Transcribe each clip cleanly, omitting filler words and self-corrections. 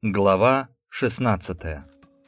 Глава 16.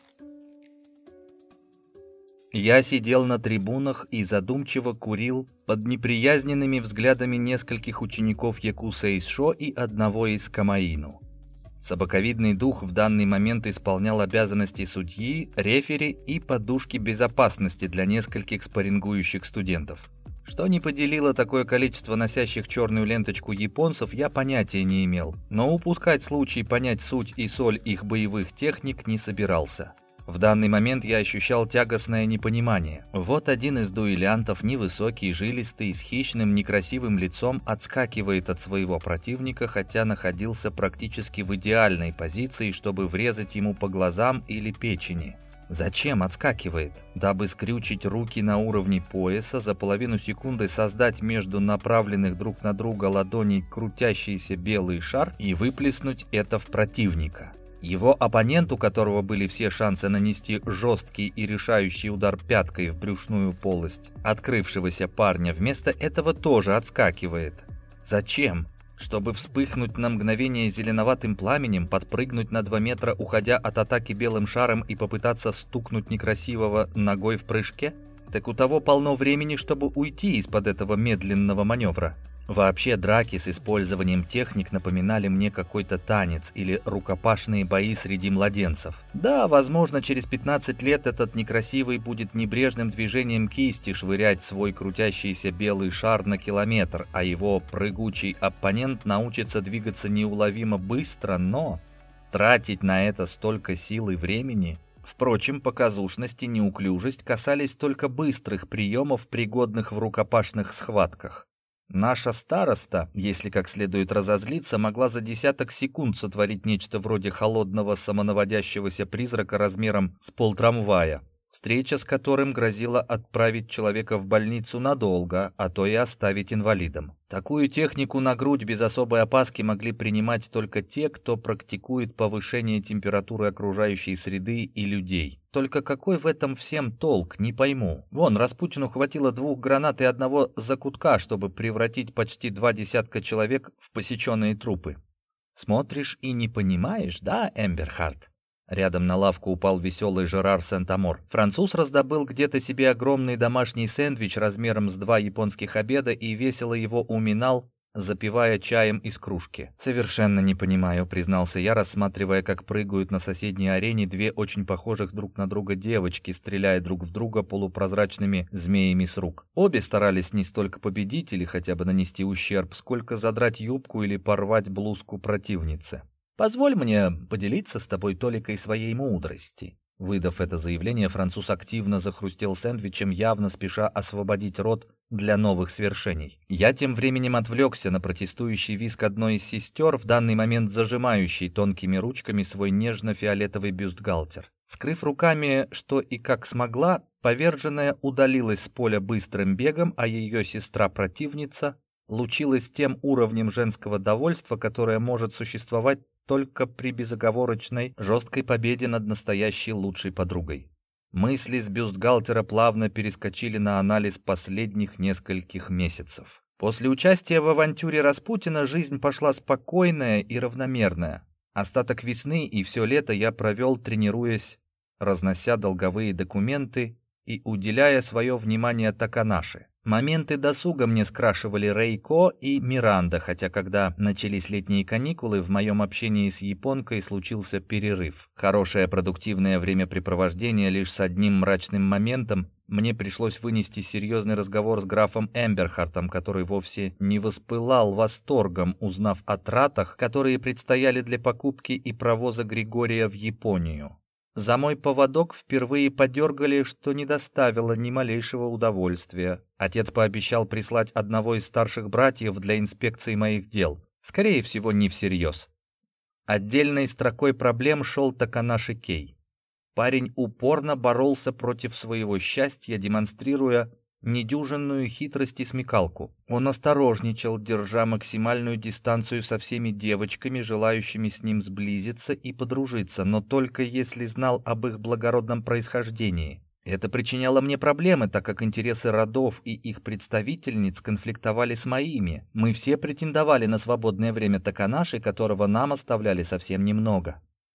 Я сидел на трибунах и задумчиво курил под неприязненными взглядами нескольких учеников Якусейшо и одного из Камаину. Собаковидный дух в данный момент исполнял обязанности судьи, рефери и подушки безопасности для нескольких спаррингующих студентов. Что не поделило такое количество носящих черную ленточку японцев, я понятия не имел, но упускать случай понять суть и соль их боевых техник не собирался. В данный момент я ощущал тягостное непонимание. Вот один из дуэлянтов, невысокий, жилистый, с хищным, некрасивым лицом, отскакивает от своего противника, хотя находился практически в идеальной позиции, чтобы врезать ему по глазам или печени. Зачем отскакивает? Дабы скрючить руки на уровне пояса, за половину секунды создать между направленных друг на друга ладоней крутящийся белый шар и выплеснуть это в противника. Его оппонент, у которого были все шансы нанести жесткий и решающий удар пяткой в брюшную полость открывшегося парня, вместо этого тоже отскакивает. Зачем? Чтобы вспыхнуть на мгновение зеленоватым пламенем, подпрыгнуть на 2 метра, уходя от атаки белым шаром и попытаться стукнуть некрасивого ногой в прыжке? Так у того полно времени, чтобы уйти из-под этого медленного маневра. Вообще драки с использованием техник напоминали мне какой-то танец или рукопашные бои среди младенцев. Да, возможно, через 15 лет этот некрасивый будет небрежным движением кисти швырять свой крутящийся белый шар на километр, а его прыгучий оппонент научится двигаться неуловимо быстро, но тратить на это столько сил и времени... Впрочем, показушность и неуклюжесть касались только быстрых приемов, пригодных в рукопашных схватках. Наша староста, если как следует разозлиться, могла за десяток секунд сотворить нечто вроде холодного самонаводящегося призрака размером с полтрамвая, встреча с которым грозила отправить человека в больницу надолго, а то и оставить инвалидом. Такую технику на грудь без особой опаски могли принимать только те, кто практикует повышение температуры окружающей среды и людей. Только какой в этом всем толк, не пойму. Вон, Распутину хватило 2 гранат и 1 закутка, чтобы превратить почти 2 десятка человек в посеченные трупы. Смотришь и не понимаешь, да, Эмберхарт? Рядом на лавку упал веселый Жерар Сент-Амор. Француз раздобыл где-то себе огромный домашний сэндвич размером с 2 японских обеда и весело его уминал, запивая чаем из кружки. «Совершенно не понимаю», — признался я, рассматривая, как прыгают на соседней арене 2 очень похожих друг на друга девочки, стреляя друг в друга полупрозрачными змеями с рук. Обе старались не столько победить или хотя бы нанести ущерб, сколько задрать юбку или порвать блузку противницы. «Позволь мне поделиться с тобой толикой своей мудрости». Выдав это заявление, француз активно захрустел сэндвичем, явно спеша освободить рот для новых свершений. Я тем временем отвлекся на протестующий визг одной из сестер, в данный момент зажимающей тонкими ручками свой нежно-фиолетовый бюстгальтер. Скрыв руками, что и как смогла, поверженная удалилась с поля быстрым бегом, а ее сестра-противница лучилась тем уровнем женского довольства, которое может существовать только при безоговорочной, жесткой победе над настоящей лучшей подругой. Мысли с бюстгальтера плавно перескочили на анализ последних нескольких месяцев. После участия в авантюре Распутина жизнь пошла спокойная и равномерная. Остаток весны и все лето я провел, тренируясь, разнося долговые документы и уделяя свое внимание Таканаши. Моменты досуга мне скрашивали Рейко и Миранда, хотя когда начались летние каникулы, в моем общении с японкой случился перерыв. Хорошее продуктивное времяпрепровождение лишь с одним мрачным моментом. Мне пришлось вынести серьезный разговор с графом Эмберхартом, который вовсе не воспылал восторгом, узнав о тратах, которые предстояли для покупки и провоза Григория в Японию. За мой поводок впервые подергали, что не доставило ни малейшего удовольствия. Отец пообещал прислать одного из старших братьев для инспекции моих дел. Скорее всего, не всерьез. Отдельной строкой проблем шел Таканаши Кей. Парень упорно боролся против своего счастья, демонстрируя недюжинную хитрость и смекалку. Он осторожничал, держа максимальную дистанцию со всеми девочками, желающими с ним сблизиться и подружиться, но только если знал об их благородном происхождении. Это причиняло мне проблемы, так как интересы родов и их представительниц конфликтовали с моими. Мы все претендовали на свободное время Таканаши, которого нам оставляли совсем немного.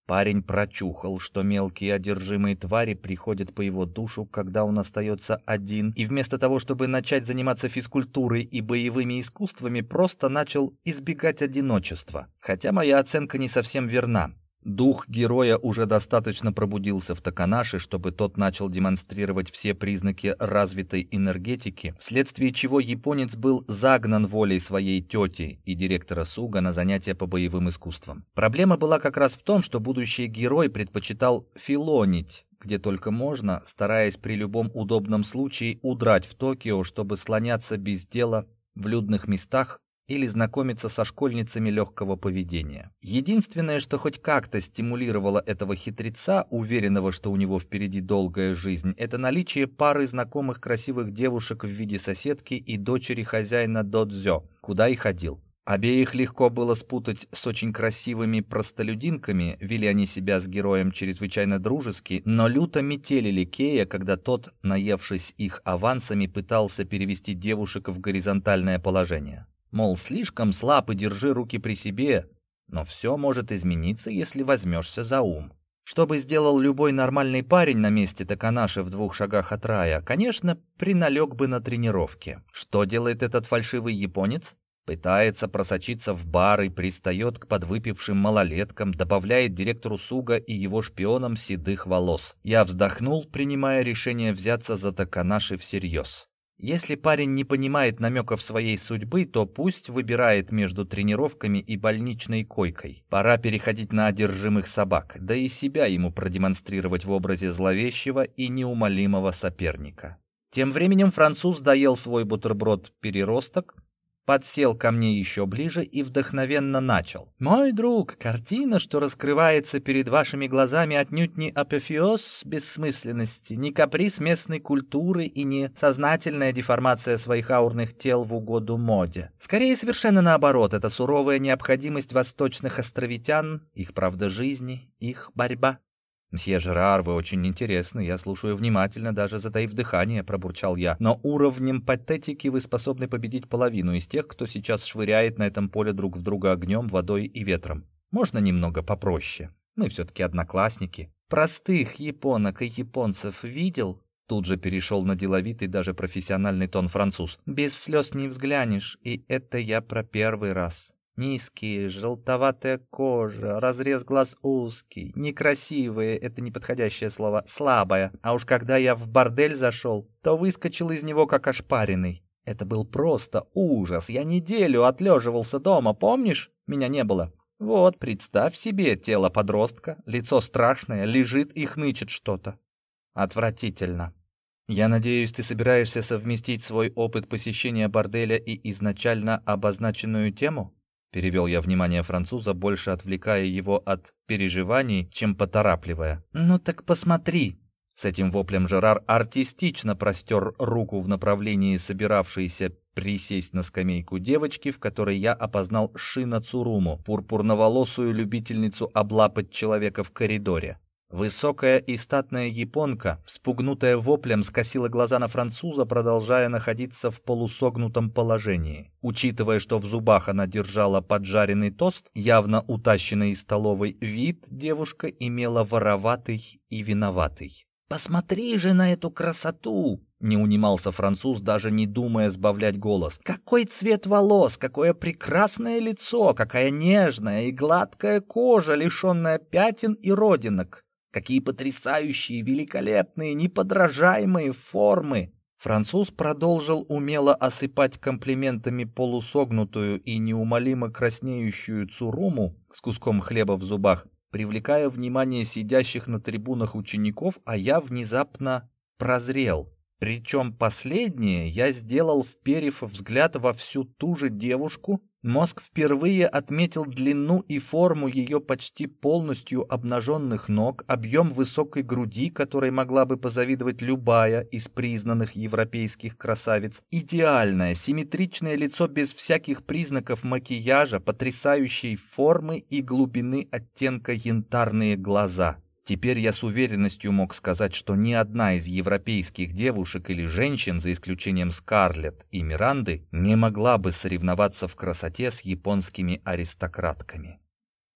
Парень прочухал, что мелкие одержимые твари приходят по его душу, когда он остается один, и вместо того, чтобы начать заниматься физкультурой и боевыми искусствами, просто начал избегать одиночества. Хотя моя оценка не совсем верна. Дух героя уже достаточно пробудился в Таканаши, чтобы тот начал демонстрировать все признаки развитой энергетики, вследствие чего японец был загнан волей своей тети и директора Суга на занятия по боевым искусствам. Проблема была как раз в том, что будущий герой предпочитал филонить, где только можно, стараясь при любом удобном случае удрать в Токио, чтобы слоняться без дела в людных местах или знакомиться со школьницами легкого поведения. Единственное, что хоть как-то стимулировало этого хитреца, уверенного, что у него впереди долгая жизнь, это наличие пары знакомых красивых девушек в виде соседки и дочери хозяина додзё, куда и ходил. Обеих легко было спутать с очень красивыми простолюдинками, вели они себя с героем чрезвычайно дружески, но люто метелили Кея, когда тот, наевшись их авансами, пытался перевести девушек в горизонтальное положение. Мол, слишком слаб и держи руки при себе, но все может измениться, если возьмешься за ум. Что бы сделал любой нормальный парень на месте Таканаши в 2 шагах от рая? Конечно, приналег бы на тренировке. Что делает этот фальшивый японец? Пытается просочиться в бар и пристает к подвыпившим малолеткам, добавляет директору Суга и его шпионам седых волос. Я вздохнул, принимая решение взяться за Таканаши всерьез. Если парень не понимает намеков своей судьбы, то пусть выбирает между тренировками и больничной койкой. Пора переходить на одержимых собак, да и себя ему продемонстрировать в образе зловещего и неумолимого соперника. Тем временем француз доел свой бутерброд-переросток, подсел ко мне еще ближе и вдохновенно начал. «Мой друг, картина, что раскрывается перед вашими глазами, отнюдь не апофеоз бессмысленности, не каприз местной культуры и не сознательная деформация своих аурных тел в угоду моде. Скорее, совершенно наоборот, это суровая необходимость восточных островитян, их правда жизни, их борьба». «Мсье Жерар, вы очень интересны, я слушаю внимательно, даже затаив дыхание», — пробурчал я. «Но уровнем патетики вы способны победить половину из тех, кто сейчас швыряет на этом поле друг в друга огнем, водой и ветром. Можно немного попроще? Мы все-таки одноклассники». «Простых японок и японцев видел?» Тут же перешел на деловитый, даже профессиональный тон француз. «Без слез не взглянешь, и это я про первый раз». Низкие, желтоватая кожа, разрез глаз узкий, некрасивые — это неподходящее слово, слабая. А уж когда я в бордель зашел, то выскочил из него как ошпаренный. Это был просто ужас. Я неделю отлеживался дома, помнишь? Меня не было. Вот, представь себе, тело подростка, лицо страшное, лежит и хнычет что-то. Отвратительно. Я надеюсь, ты собираешься совместить свой опыт посещения борделя и изначально обозначенную тему? Перевел я внимание француза, больше отвлекая его от переживаний, чем поторапливая. «Ну так посмотри!» С этим воплем Жерар артистично простер руку в направлении собиравшейся присесть на скамейку девочки, в которой я опознал Шина Цуруму, пурпурноволосую любительницу облапать человека в коридоре. Высокая и статная японка, вспугнутая воплем, скосила глаза на француза, продолжая находиться в полусогнутом положении. Учитывая, что в зубах она держала поджаренный тост, явно утащенный из столовой, вид девушка имела вороватый и виноватый. «Посмотри же на эту красоту!» — не унимался француз, даже не думая сбавлять голос. «Какой цвет волос, какое прекрасное лицо, какая нежная и гладкая кожа, лишенная пятен и родинок! Какие потрясающие, великолепные, неподражаемые формы!» Француз продолжил умело осыпать комплиментами полусогнутую и неумолимо краснеющую Цуруму с куском хлеба в зубах, привлекая внимание сидящих на трибунах учеников, а я внезапно прозрел. Причем последнее я сделал, вперев взгляд во всю ту же девушку. Мозг впервые отметил длину и форму ее почти полностью обнаженных ног, объем высокой груди, которой могла бы позавидовать любая из признанных европейских красавиц, идеальное, симметричное лицо без всяких признаков макияжа, потрясающей формы и глубины оттенка янтарные глаза. Теперь я с уверенностью мог сказать, что ни одна из европейских девушек или женщин, за исключением Скарлетт и Миранды, не могла бы соревноваться в красоте с японскими аристократками.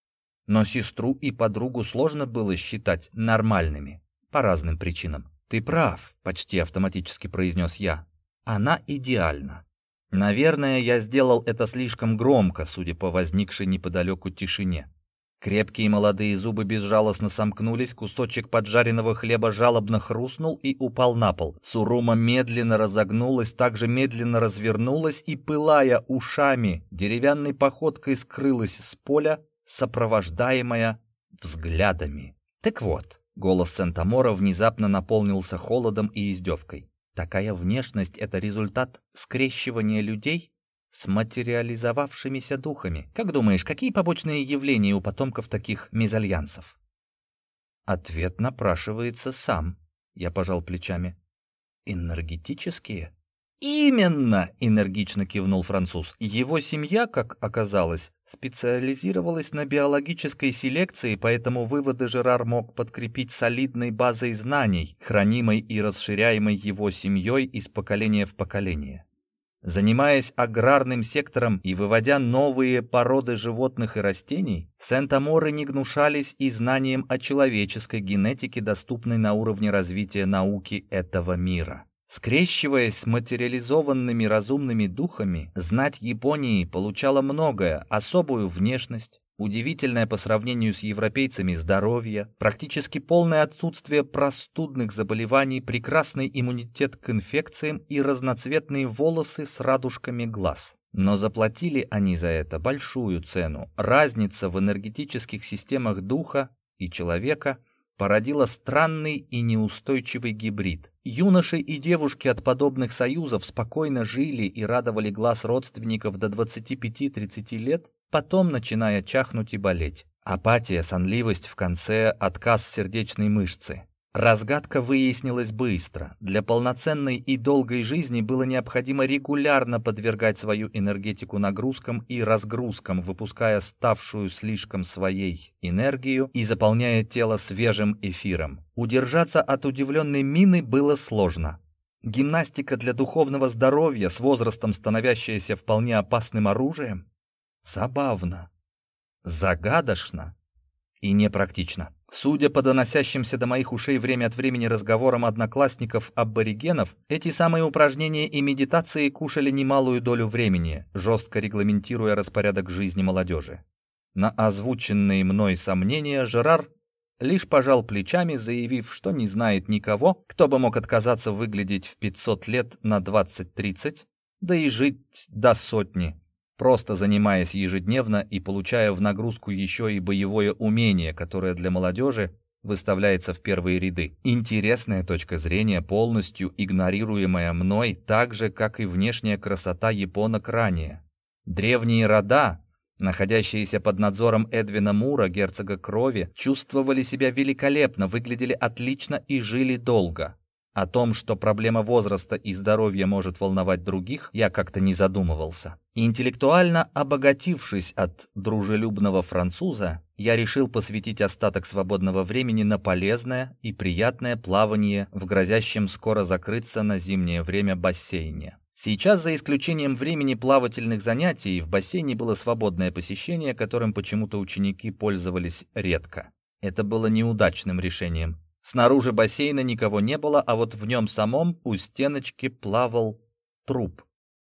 Но сестру и подругу сложно было считать нормальными по разным причинам. «Ты прав», — почти автоматически произнес я. «Она идеальна». Наверное, я сделал это слишком громко, судя по возникшей неподалеку тишине. Крепкие молодые зубы безжалостно сомкнулись, кусочек поджаренного хлеба жалобно хрустнул и упал на пол. Цурума медленно разогнулась, также медленно развернулась и, пылая ушами, деревянной походкой скрылась с поля, сопровождаемая взглядами. Так вот, голос Сент-Амора внезапно наполнился холодом и издевкой. Такая внешность — это результат скрещивания людей с материализовавшимися духами. Как думаешь, какие побочные явления у потомков таких мезальянсов? Ответ напрашивается сам. Я пожал плечами. Энергетические? «Именно!» — энергично кивнул француз. Его семья, как оказалось, специализировалась на биологической селекции, поэтому выводы Жерар мог подкрепить солидной базой знаний, хранимой и расширяемой его семьей из поколения в поколение. Занимаясь аграрным сектором и выводя новые породы животных и растений, Сент-Аморы не гнушались и знанием о человеческой генетике, доступной на уровне развития науки этого мира. Скрещиваясь с материализованными разумными духами, знать Японии получала многое: особую внешность, удивительное по сравнению с европейцами здоровье, практически полное отсутствие простудных заболеваний, прекрасный иммунитет к инфекциям и разноцветные волосы с радужками глаз. Но заплатили они за это большую цену. Разница в энергетических системах духа и человека породила странный и неустойчивый гибрид. Юноши и девушки от подобных союзов спокойно жили и радовали глаз родственников до 25-30 лет, потом начиная чахнуть и болеть. Апатия, сонливость в конце, отказ сердечной мышцы. Разгадка выяснилась быстро. Для полноценной и долгой жизни было необходимо регулярно подвергать свою энергетику нагрузкам и разгрузкам, выпуская ставшую слишком своей энергию и заполняя тело свежим эфиром. Удержаться от удивленной мины было сложно. Гимнастика для духовного здоровья, с возрастом становящаяся вполне опасным оружием? Забавно, загадочно и непрактично. Судя по доносящимся до моих ушей время от времени разговорам одноклассников-аборигенов, эти самые упражнения и медитации кушали немалую долю времени, жестко регламентируя распорядок жизни молодежи. На озвученные мной сомнения Жерар лишь пожал плечами, заявив, что не знает никого, кто бы мог отказаться выглядеть в 500 лет на 20-30, да и жить до 100, просто занимаясь ежедневно и получая в нагрузку еще и боевое умение, которое для молодежи выставляется в первые ряды. Интересная точка зрения, полностью игнорируемая мной, так же, как и внешняя красота японок ранее. Древние рода, находящиеся под надзором Эдвина Мура, герцога крови, чувствовали себя великолепно, выглядели отлично и жили долго. О том, что проблема возраста и здоровья может волновать других, я как-то не задумывался. Интеллектуально обогатившись от дружелюбного француза, я решил посвятить остаток свободного времени на полезное и приятное плавание в грозящем скоро закрыться на зимнее время бассейне. Сейчас, за исключением времени плавательных занятий, в бассейне было свободное посещение, которым почему-то ученики пользовались редко. Это было неудачным решением. Снаружи бассейна никого не было, а вот в нем самом у стеночки плавал труп.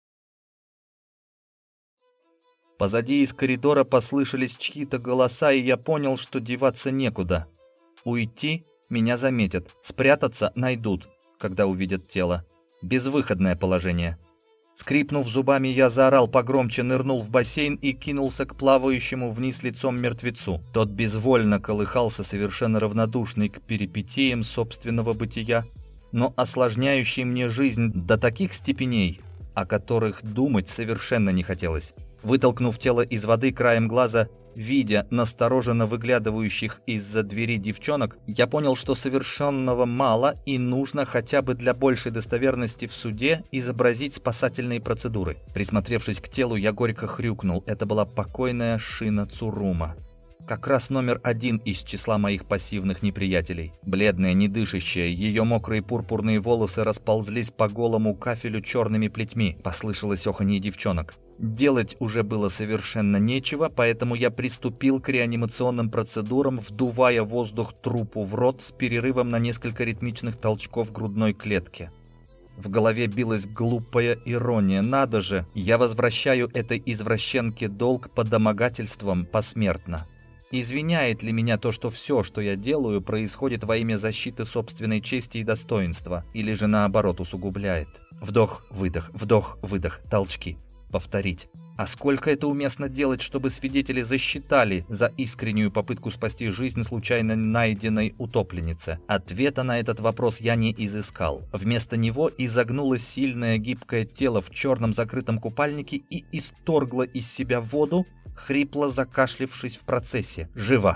Позади из коридора послышались чьи-то голоса, и я понял, что деваться некуда. Уйти — меня заметят, спрятаться — найдут, когда увидят тело. Безвыходное положение. Скрипнув зубами, я заорал погромче, нырнул в бассейн и кинулся к плавающему вниз лицом мертвецу. Тот безвольно колыхался, совершенно равнодушный к перипетиям собственного бытия, но осложняющий мне жизнь до таких степеней, о которых думать совершенно не хотелось. Вытолкнув тело из воды краем глаза, видя настороженно выглядывающих из-за двери девчонок, я понял, что совершенного мало и нужно хотя бы для большей достоверности в суде изобразить спасательные процедуры. Присмотревшись к телу, я горько хрюкнул. Это была покойная Шина Цурума. Как раз номер 1 из числа моих пассивных неприятелей. Бледная, недышащая, ее мокрые пурпурные волосы расползлись по голому кафелю черными плетьми. Послышалось оханье девчонок. Делать уже было совершенно нечего, поэтому я приступил к реанимационным процедурам, вдувая воздух трупу в рот с перерывом на несколько ритмичных толчков грудной клетки. В голове билась глупая ирония. Надо же, я возвращаю этой извращенке долг по домогательствам посмертно. Извиняет ли меня то, что все, что я делаю, происходит во имя защиты собственной чести и достоинства, или же наоборот усугубляет? Вдох-выдох, толчки. Повторить. А сколько это уместно делать, чтобы свидетели засчитали за искреннюю попытку спасти жизнь случайно найденной утопленницы? Ответа на этот вопрос я не изыскал. Вместо него изогнулось сильное гибкое тело в черном закрытом купальнике и исторгло из себя воду, хрипло закашлявшись в процессе. Жива.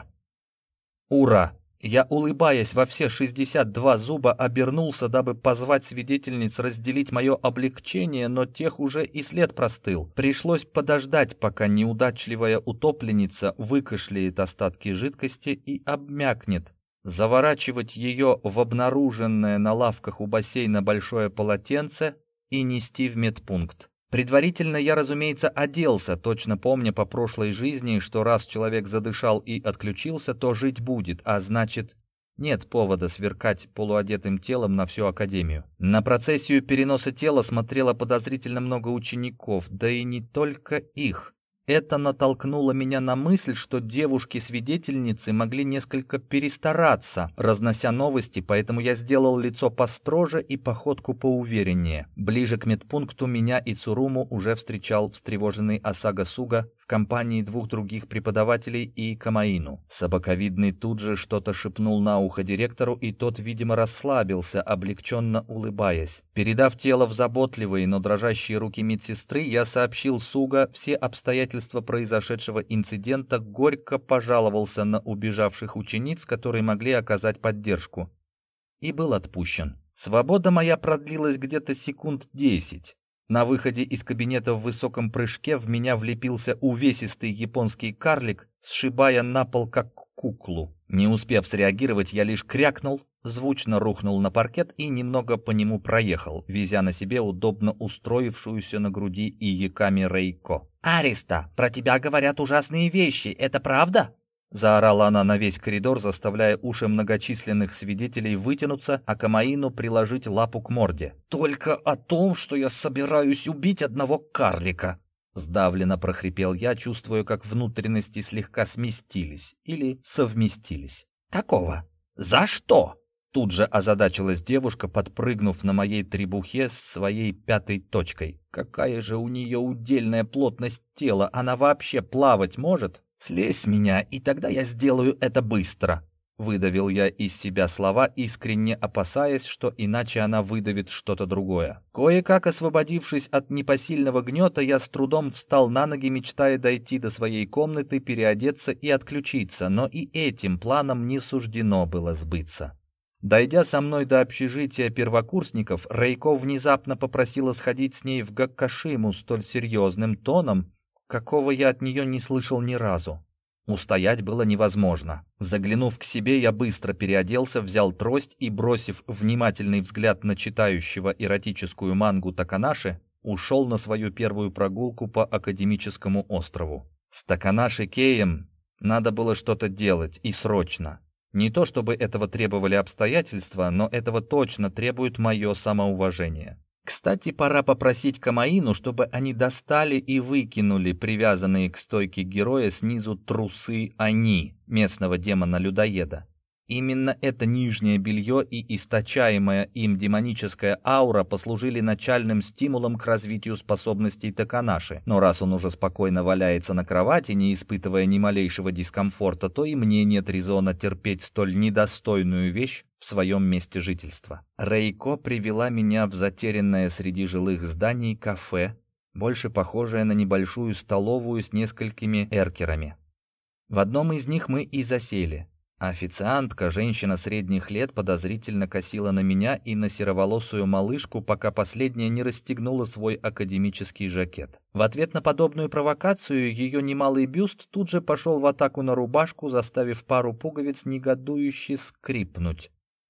Ура! Я, улыбаясь во все 62 зуба, обернулся, дабы позвать свидетельниц разделить мое облегчение, но тех уже и след простыл. Пришлось подождать, пока неудачливая утопленница выкашляет остатки жидкости и обмякнет. Заворачивать ее в обнаруженное на лавках у бассейна большое полотенце и нести в медпункт. Предварительно я, разумеется, оделся, точно помня по прошлой жизни, что раз человек задышал и отключился, то жить будет, а значит, нет повода сверкать полуодетым телом на всю академию. На процессию переноса тела смотрело подозрительно много учеников, да и не только их. Это натолкнуло меня на мысль, что девушки-свидетельницы могли несколько перестараться, разнося новости, поэтому я сделал лицо построже и походку поувереннее. Ближе к медпункту меня и Цуруму уже встречал встревоженный Асага Суга в компании двух других преподавателей и Камаину. Собаковидный тут же что-то шепнул на ухо директору, и тот, видимо, расслабился, облегченно улыбаясь. Передав тело в заботливые, но дрожащие руки медсестры, я сообщил Суга все обстоятельства произошедшего инцидента, горько пожаловался на убежавших учениц, которые могли оказать поддержку, и был отпущен. Свобода моя продлилась где-то секунд 10. На выходе из кабинета в высоком прыжке в меня влепился увесистый японский карлик, сшибая на пол как куклу. Не успев среагировать, я лишь крякнул, звучно рухнул на паркет и немного по нему проехал, везя на себе удобно устроившуюся на груди Ияками Рейко. «Ариста, про тебя говорят ужасные вещи, это правда?» Заорала она на весь коридор, заставляя уши многочисленных свидетелей вытянуться, а Камаину приложить лапу к морде. «Только о том, что я собираюсь убить одного карлика!» Сдавленно прохрипел я, чувствуя, как внутренности слегка сместились или совместились. «Какого? За что?» Тут же озадачилась девушка, подпрыгнув на моей требухе с своей пятой точкой. «Какая же у нее удельная плотность тела! Она вообще плавать может?» «Слезь с меня, и тогда я сделаю это быстро!» Выдавил я из себя слова, искренне опасаясь, что иначе она выдавит что-то другое. Кое-как освободившись от непосильного гнета, я с трудом встал на ноги, мечтая дойти до своей комнаты, переодеться и отключиться, но и этим планом не суждено было сбыться. Дойдя со мной до общежития первокурсников, Рейко внезапно попросила сходить с ней в Гаккашиму столь серьезным тоном, какого я от нее не слышал ни разу. Устоять было невозможно. Заглянув к себе, я быстро переоделся, взял трость и, бросив внимательный взгляд на читающего эротическую мангу Таканаши, ушел на свою первую прогулку по академическому острову. С Таканаши Кеем надо было что-то делать, и срочно. Не то чтобы этого требовали обстоятельства, но этого точно требует мое самоуважение. Кстати, пора попросить Камаину, чтобы они достали и выкинули привязанные к стойке героя снизу трусы Они, местного демона-людоеда. Именно это нижнее белье и источаемая им демоническая аура послужили начальным стимулом к развитию способностей Таканаши. Но раз он уже спокойно валяется на кровати, не испытывая ни малейшего дискомфорта, то и мне нет резона терпеть столь недостойную вещь в своем месте жительства. Рейко привела меня в затерянное среди жилых зданий кафе, больше похожее на небольшую столовую с несколькими эркерами. В одном из них мы и засели. Официантка, женщина средних лет, подозрительно косила на меня и на сероволосую малышку, пока последняя не расстегнула свой академический жакет. В ответ на подобную провокацию ее немалый бюст тут же пошел в атаку на рубашку, заставив пару пуговиц негодующе скрипнуть.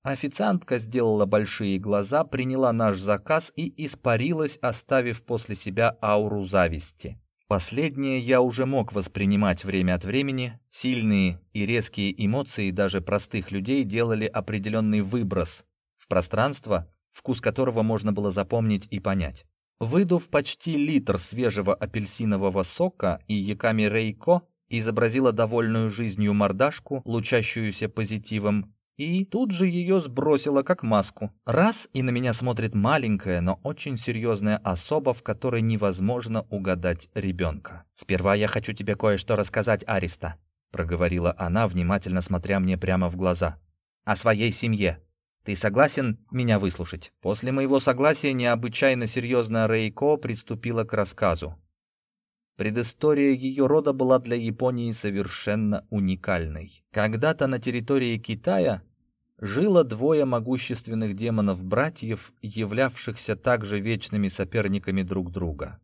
Официантка сделала большие глаза, приняла наш заказ и испарилась, оставив после себя ауру зависти. Последнее я уже мог воспринимать время от времени. Сильные и резкие эмоции даже простых людей делали определенный выброс в пространство, вкус которого можно было запомнить и понять. Выдув почти литр свежего апельсинового сока, и Яками Рейко изобразила довольную жизнью мордашку, лучащуюся позитивом, и тут же ее сбросила как маску. Раз, и на меня смотрит маленькая, но очень серьезная особа, в которой невозможно угадать ребенка. «Сперва я хочу тебе кое-что рассказать, Ариста», — проговорила она, внимательно смотря мне прямо в глаза. «О своей семье. Ты согласен меня выслушать?» После моего согласия необычайно серьезная Рейко приступила к рассказу. Предыстория ее рода была для Японии совершенно уникальной. Когда-то на территории Китая жило двое могущественных демонов-братьев, являвшихся также вечными соперниками друг друга.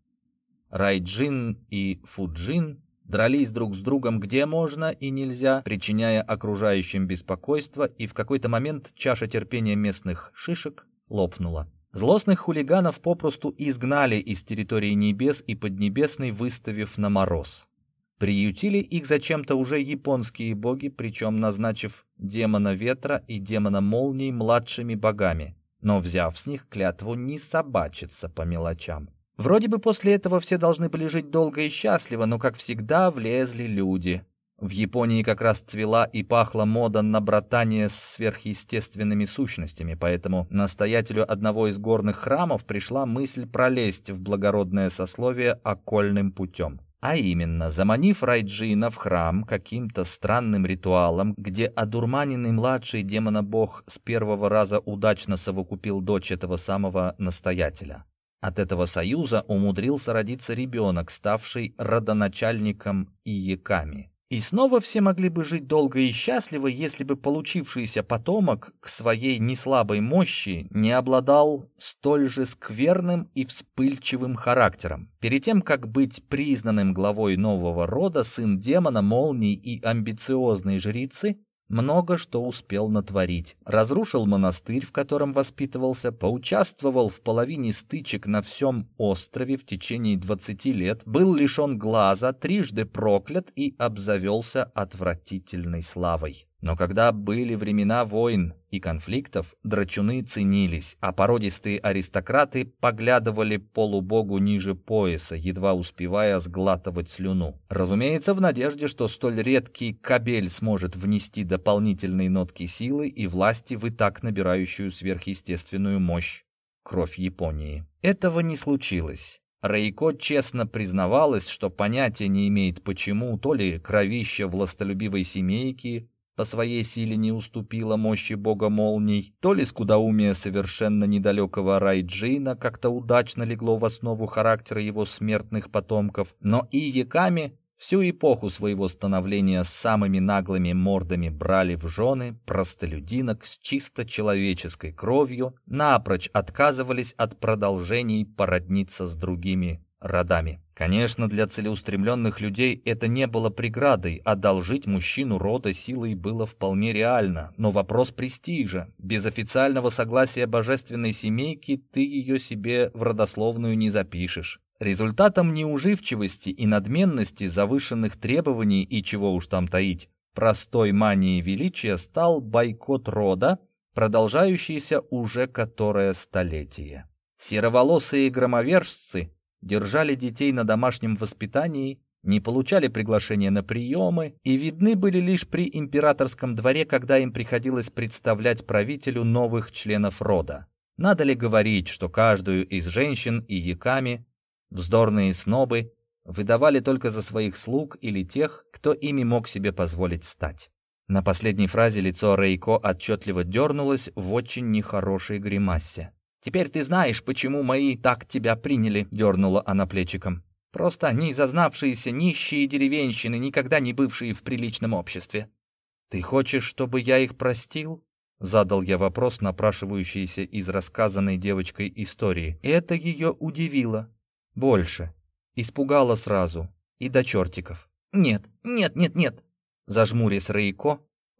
Райджин и Фуджин дрались друг с другом где можно и нельзя, причиняя окружающим беспокойство, и в какой-то момент чаша терпения местных шишек лопнула. Злостных хулиганов попросту изгнали из территории небес и Поднебесной, выставив на мороз. Приютили их зачем-то уже японские боги, причем назначив демона ветра и демона молний младшими богами, но взяв с них клятву не собачиться по мелочам. Вроде бы после этого все должны были жить долго и счастливо, но, как всегда, влезли люди. В Японии как раз цвела и пахла мода на братание с сверхъестественными сущностями, поэтому настоятелю одного из горных храмов пришла мысль пролезть в благородное сословие окольным путем. А именно, заманив Райджина в храм каким-то странным ритуалом, где одурманенный младший демонобог с первого раза удачно совокупил дочь этого самого настоятеля. От этого союза умудрился родиться ребенок, ставший родоначальником Иеками. И снова все могли бы жить долго и счастливо, если бы получившийся потомок к своей неслабой мощи не обладал столь же скверным и вспыльчивым характером. Перед тем, как быть признанным главой нового рода, сын демона, молний и амбициозной жрицы много что успел натворить. Разрушил монастырь, в котором воспитывался, поучаствовал в половине стычек на всем острове в течение 20 лет, был лишен глаза, трижды проклят и обзавелся отвратительной славой. Но когда были времена войн и конфликтов, драчуны ценились, а породистые аристократы поглядывали полубогу ниже пояса, едва успевая сглатывать слюну. Разумеется, в надежде, что столь редкий кобель сможет внести дополнительные нотки силы и власти в и так набирающую сверхъестественную мощь кровь Японии. Этого не случилось. Рейко честно признавалась, что понятия не имеет, почему то ли кровища властолюбивой семейки по своей силе не уступила мощи бога молний, то ли скудоумие совершенно недалекого Райджина как-то удачно легло в основу характера его смертных потомков, но и Яками всю эпоху своего становления с самыми наглыми мордами брали в жены простолюдинок с чисто человеческой кровью, напрочь отказывались от продолжений породниться с другими родами. Конечно, для целеустремленных людей это не было преградой, одолжить мужчину рода силой было вполне реально, но вопрос престижа. Без официального согласия божественной семейки ты ее себе в родословную не запишешь. Результатом неуживчивости и надменности, завышенных требований и, чего уж там таить, простой мании величия стал бойкот рода, продолжающийся уже которое столетие. Сероволосые громовержцы держали детей на домашнем воспитании, не получали приглашения на приемы и видны были лишь при императорском дворе, когда им приходилось представлять правителю новых членов рода. Надо ли говорить, что каждую из женщин и Яками вздорные снобы выдавали только за своих слуг или тех, кто ими мог себе позволить стать? На последней фразе лицо Рейко отчетливо дернулось в очень нехорошей гримасе. «Теперь ты знаешь, почему мои так тебя приняли», — дернула она плечиком. «Просто они зазнавшиеся нищие деревенщины, никогда не бывшие в приличном обществе». «Ты хочешь, чтобы я их простил?» — задал я вопрос, напрашивающийся из рассказанной девочкой истории. Это ее удивило. Больше. Испугало сразу. И до чертиков. «Нет, нет, нет, нет!» Зажмурясь Рейко,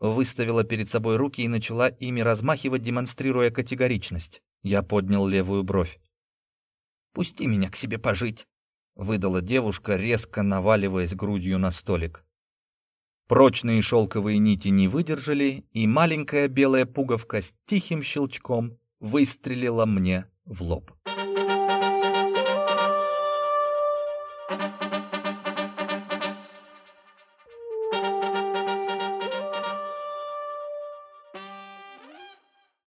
выставила перед собой руки и начала ими размахивать, демонстрируя категоричность. Я поднял левую бровь. «Пусти меня к себе пожить», — выдала девушка, резко наваливаясь грудью на столик. Прочные шелковые нити не выдержали, и маленькая белая пуговка с тихим щелчком выстрелила мне в лоб.